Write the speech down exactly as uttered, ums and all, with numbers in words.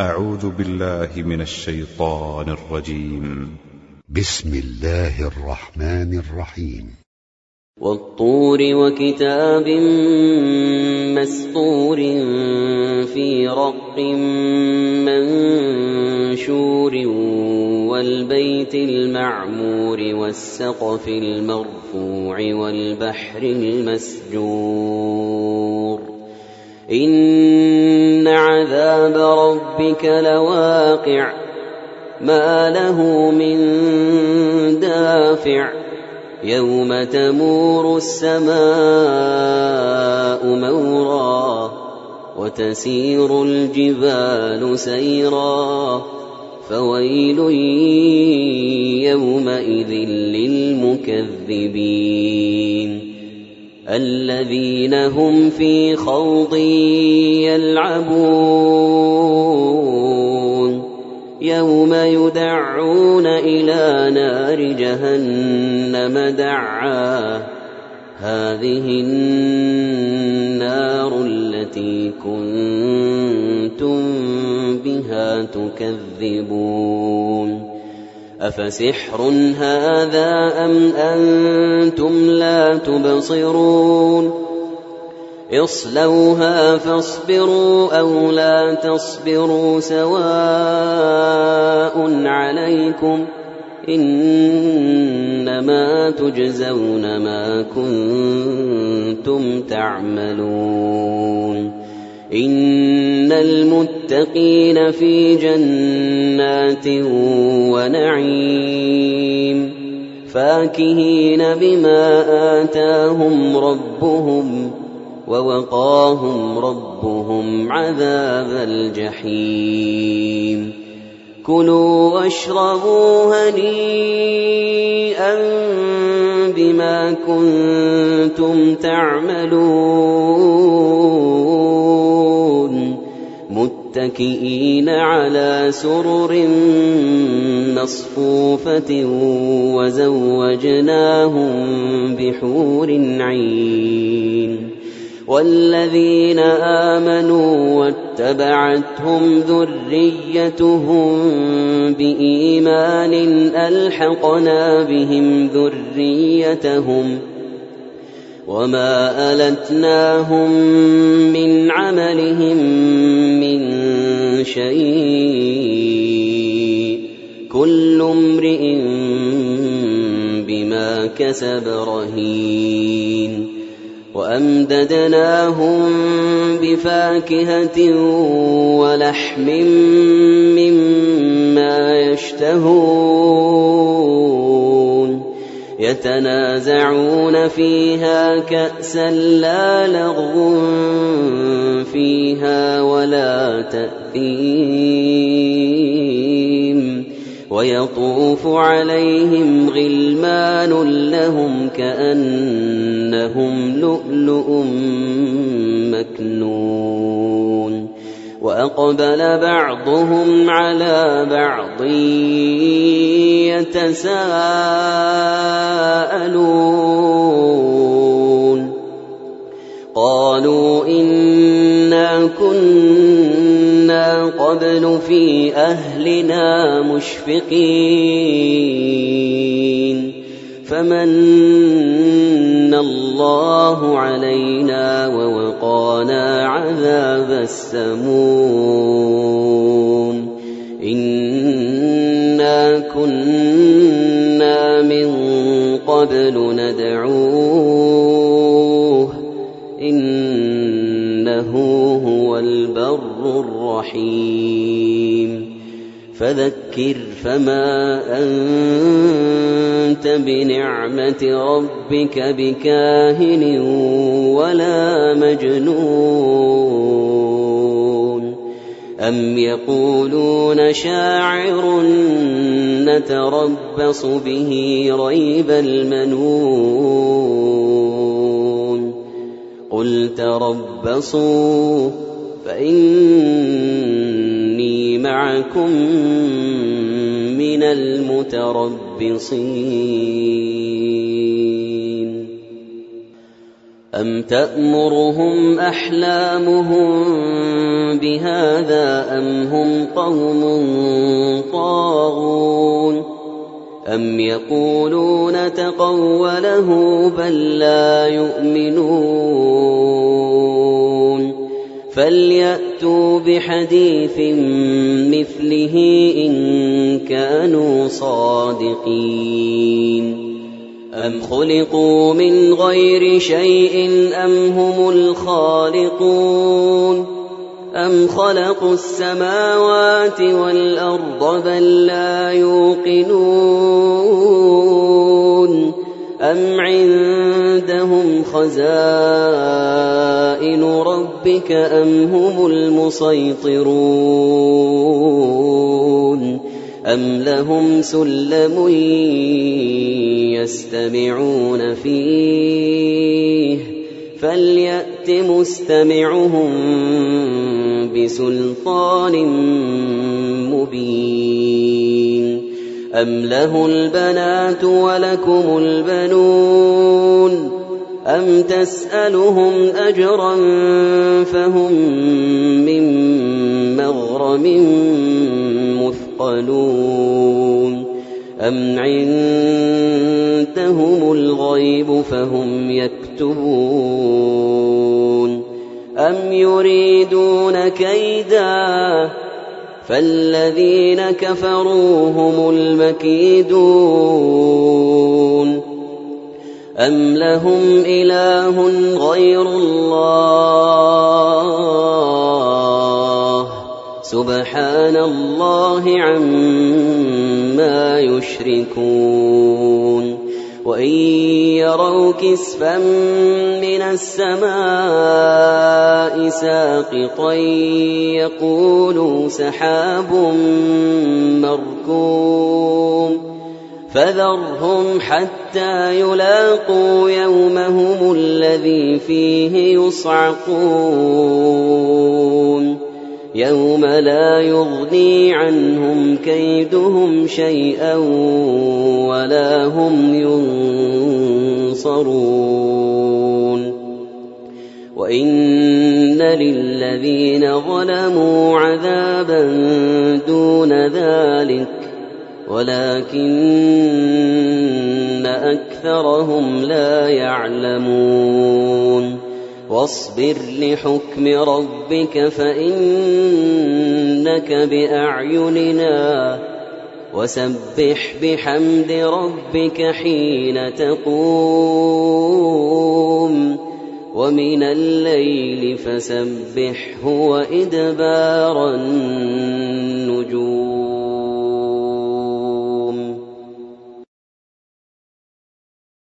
أعوذ بالله من الشيطان الرجيم. بسم الله الرحمن الرحيم. والطور وكتاب مسطور في رق منشور والبيت المعمور والسقف المرفوع والبحر المسجور إن عذاب ربك لواقع ما له من دافع يوم تمور السماء مورا وتسير الجبال سيرا فويل يومئذ للمكذبين الذين هم في خوض يلعبون يوم يدعون إلى نار جهنم دعا هذه النار التي كنتم بها تكذبون أفسحر هذا أم أنتم لا تبصرون اصلوها فاصبروا أو لا تصبروا سواء عليكم إنما تجزون ما كنتم تعملون إن المتقين في جنات ونعيم فاكهين بما آتاهم ربهم ووقاهم ربهم عذاب الجحيم كلوا واشربوا هنيئا بما كنتم تعملون متكئين على سرر مصفوفة وزوجناهم بحور عين والذين آمنوا واتبعتهم ذريتهم بإيمان ألحقنا بهم ذريتهم وما ألتناهم من عملهم من شيء كل امرئ بما كسب رهين وأمددناهم بفاكهة ولحم مما يشتهون يتنازعون فيها كأسا لا لغو فيها ولا تأثيم ويطوف عليهم غلمان لهم كأنهم لؤلؤ مكنون وأقبل بعضهم على بعض يتساءلون قالوا إنا كنا قبل في أهلنا مشفقين فمن الله علينا ووقانا عذاب السموم إنا كنا من قبل ندعوه إنه هو البر الرحيم فذكر فما أنت بنعمة ربك بكاهن ولا مجنون أم يقولون شاعر نتربص به ريب المنون قل تربصوا فإني معكم من المتربصين أَمْ تَأْمُرُهُمْ أَحْلَامُهُم بِهَٰذَا أَمْ هُمْ قَوْمٌ طَاغُونَ أَمْ يَقُولُونَ تَقَوَّلَهُ بَل لَّا يُؤْمِنُونَ فَلْيَأْتُوا بِحَدِيثٍ مِّثْلِهِ إِن كَانُوا صَادِقِينَ أَمْ خُلِقُوا مِنْ غَيْرِ شَيْءٍ أَمْ هُمُ الْخَالِقُونَ أَمْ خَلَقُوا السَّمَاوَاتِ وَالْأَرْضَ بَل لَّا يُوقِنُونَ أَمْ عِندَهُمْ خَزَائِنُ رَبِّكَ أَمْ هُمُ الْمُصَيْطِرُونَ أَمْ لَهُمْ سُلَّمٌ يَسْتَمِعُونَ فِيهِ فَلْيَأْتِ مُسْتَمِعُهُم بِسُلْطَانٍ مُّبِينٍ أَمْ لَهُ الْبَنَاتُ وَلَكُمُ الْبَنُونَ أَمْ تَسْأَلُهُمْ أَجْرًا فَهُم مِّن مَّغْرَمٍ مثقلون أم عندهم الغيب فهم يكتبون أم يريدون كيدا فالذين كفروا هم المكيدون أم لهم إله غير الله سبحان الله عما يشركون وإن يروا كسفا من السماء ساقطا يقولوا سحاب مركوم فذرهم حتى يلاقوا يومهم الذي فيه يصعقون يوم لا يغني عنهم كيدهم شيئا ولا هم ينصرون وإن للذين ظلموا عذابا دون ذلك ولكن أكثرهم لا يعلمون واصبر لحكم ربك فإنك بأعيننا وسبح بحمد ربك حين تقوم ومن الليل فسبحه وإدبار النجوم